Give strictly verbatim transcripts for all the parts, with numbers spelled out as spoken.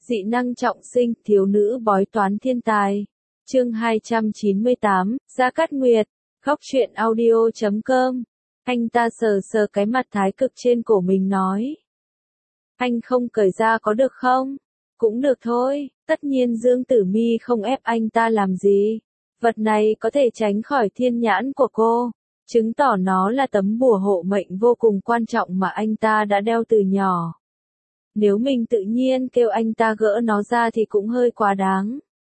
Dị năng trọng sinh, thiếu nữ bói toán thiên tài. Chương hai trăm chín mươi tám, Gia Cát Nguyệt, Góc truyện audio chấm com. Anh ta sờ sờ cái mặt thái cực trên cổ mình nói. Anh không cởi ra có được không? Cũng được thôi, tất nhiên Dương Tử Mi không ép anh ta làm gì. Vật này có thể tránh khỏi thiên nhãn của cô, chứng tỏ nó là tấm bùa hộ mệnh vô cùng quan trọng mà anh ta đã đeo từ nhỏ. Nếu mình tự nhiên kêu anh ta gỡ nó ra thì cũng hơi quá đáng.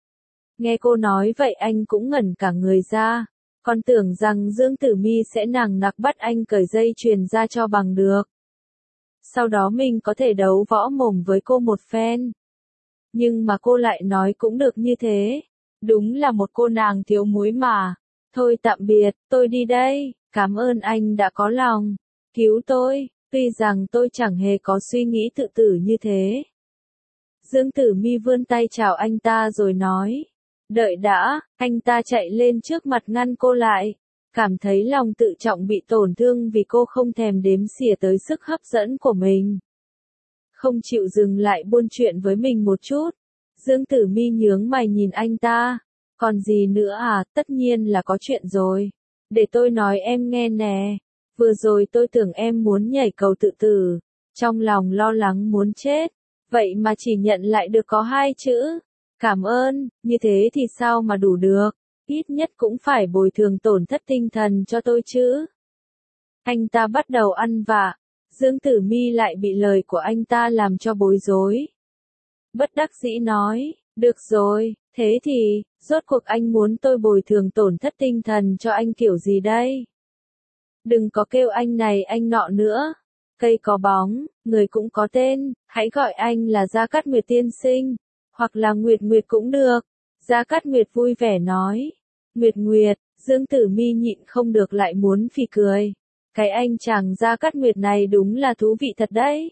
Nghe cô nói vậy anh cũng ngẩn cả người ra, còn tưởng rằng Dương Tử Mi sẽ nằng nặc bắt anh cởi dây chuyền ra cho bằng được. Sau đó mình có thể đấu võ mồm với cô một phen. Nhưng mà cô lại nói cũng được như thế. Đúng là một cô nàng thiếu muối mà. Thôi tạm biệt, tôi đi đây, cảm ơn anh đã có lòng cứu tôi, tuy rằng tôi chẳng hề có suy nghĩ tự tử như thế. Dương Tử Mi vươn tay chào anh ta rồi nói. Đợi đã, anh ta chạy lên trước mặt ngăn cô lại. Cảm thấy lòng tự trọng bị tổn thương vì cô không thèm đếm xỉa tới sức hấp dẫn của mình. Không chịu dừng lại buôn chuyện với mình một chút. Dương Tử Mi nhướng mày nhìn anh ta. Còn gì nữa à, tất nhiên là có chuyện rồi. Để tôi nói em nghe nè. Vừa rồi tôi tưởng em muốn nhảy cầu tự tử. Trong lòng lo lắng muốn chết. Vậy mà chỉ nhận lại được có hai chữ. Cảm ơn, như thế thì sao mà đủ được. Ít nhất cũng phải bồi thường tổn thất tinh thần cho tôi chứ. Anh ta bắt đầu ăn vạ. Dương Tử Mi lại bị lời của anh ta làm cho bối rối. Bất đắc dĩ nói, được rồi, thế thì, rốt cuộc anh muốn tôi bồi thường tổn thất tinh thần cho anh kiểu gì đây? Đừng có kêu anh này anh nọ nữa. Cây có bóng, người cũng có tên, hãy gọi anh là Gia Cát Nguyệt tiên sinh, hoặc là Nguyệt Nguyệt cũng được. Gia Cát Nguyệt vui vẻ nói. Nguyệt Nguyệt, Dương Tử Mi nhịn không được lại muốn phì cười. Cái anh chàng Gia Cát Nguyệt này đúng là thú vị thật đấy.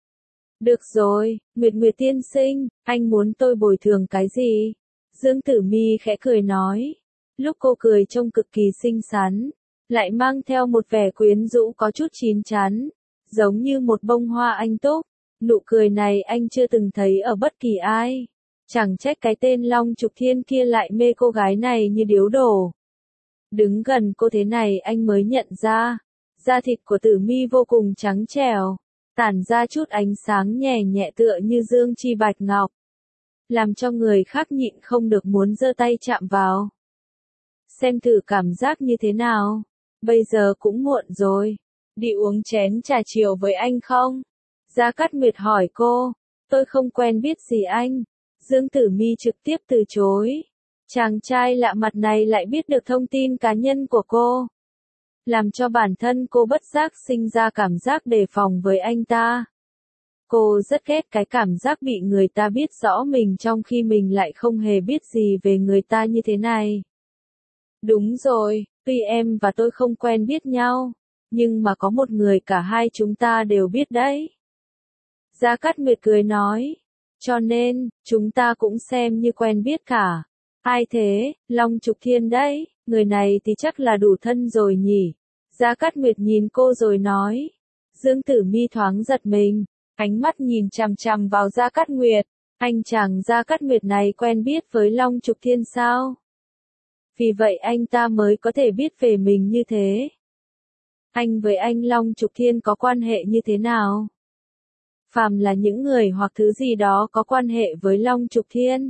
Được rồi, Nguyệt Nguyệt tiên sinh, anh muốn tôi bồi thường cái gì? Dương Tử Mi khẽ cười nói. Lúc cô cười trông cực kỳ xinh xắn, lại mang theo một vẻ quyến rũ có chút chín chắn, giống như một bông hoa anh túc. Nụ cười này anh chưa từng thấy ở bất kỳ ai. Chẳng trách cái tên Long Trục Thiên kia lại mê cô gái này như điếu đổ. Đứng gần cô thế này anh mới nhận ra, da thịt của Tử Mi vô cùng trắng trẻo, tản ra chút ánh sáng nhẹ nhẹ tựa như dương chi bạch ngọc, làm cho người khác nhịn không được muốn giơ tay chạm vào. Xem thử cảm giác như thế nào. Bây giờ cũng muộn rồi, đi uống chén trà chiều với anh không? Gia Cát Nguyệt hỏi cô. Tôi không quen biết gì anh. Dương Tử Mi trực tiếp từ chối. Chàng trai lạ mặt này lại biết được thông tin cá nhân của cô, làm cho bản thân cô bất giác sinh ra cảm giác đề phòng với anh ta. Cô rất ghét cái cảm giác bị người ta biết rõ mình trong khi mình lại không hề biết gì về người ta như thế này. Đúng rồi, tuy em và tôi không quen biết nhau, nhưng mà có một người cả hai chúng ta đều biết đấy. Gia Cát Nguyệt cười nói. Cho nên, chúng ta cũng xem như quen biết cả. Ai thế? Long Trục Thiên đấy, người này thì chắc là đủ thân rồi nhỉ? Gia Cát Nguyệt nhìn cô rồi nói. Dương Tử Mi thoáng giật mình, ánh mắt nhìn chằm chằm vào Gia Cát Nguyệt. Anh chàng Gia Cát Nguyệt này quen biết với Long Trục Thiên sao? Vì vậy anh ta mới có thể biết về mình như thế. Anh với anh Long Trục Thiên có quan hệ như thế nào? Phàm là những người hoặc thứ gì đó có quan hệ với Long Trục Thiên,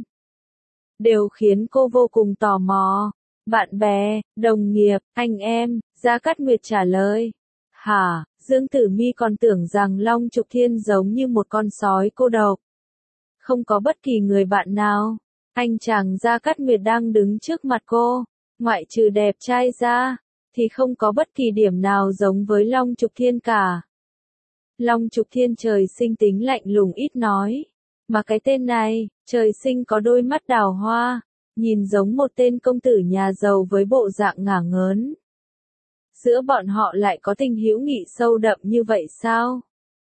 đều khiến cô vô cùng tò mò. Bạn bè, đồng nghiệp, anh em, Gia Cát Nguyệt trả lời. Hả, Dương Tử Mi còn tưởng rằng Long Trục Thiên giống như một con sói cô độc, không có bất kỳ người bạn nào. Anh chàng Gia Cát Nguyệt đang đứng trước mặt cô, ngoại trừ đẹp trai ra, thì không có bất kỳ điểm nào giống với Long Trục Thiên cả. Long Trục Thiên trời sinh tính lạnh lùng ít nói, mà cái tên này, trời sinh có đôi mắt đào hoa, nhìn giống một tên công tử nhà giàu với bộ dạng ngả ngớn. Giữa bọn họ lại có tình hữu nghị sâu đậm như vậy sao?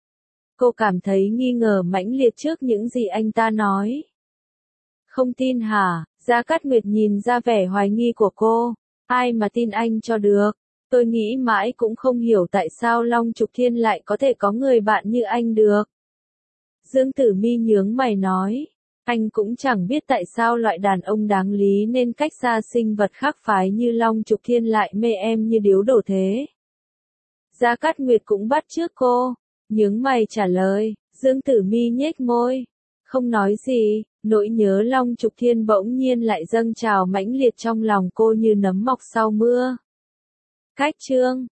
Cô cảm thấy nghi ngờ mãnh liệt trước những gì anh ta nói. Không tin hả? Gia Cát Nguyệt nhìn ra vẻ hoài nghi của cô. Ai mà tin anh cho được? Tôi nghĩ mãi cũng không hiểu tại sao Long Trục Thiên lại có thể có người bạn như anh được. Dương Tử Mi nhướng mày nói. Anh cũng chẳng biết tại sao loại đàn ông đáng lý nên cách xa sinh vật khác phái như Long Trục Thiên lại mê em như điếu đổ thế. Gia Cát Nguyệt cũng bắt chước cô, nhướng mày trả lời. Dương Tử Mi nhếch môi, không nói gì, nỗi nhớ Long Trục Thiên bỗng nhiên lại dâng trào mãnh liệt trong lòng cô như nấm mọc sau mưa. Cách chương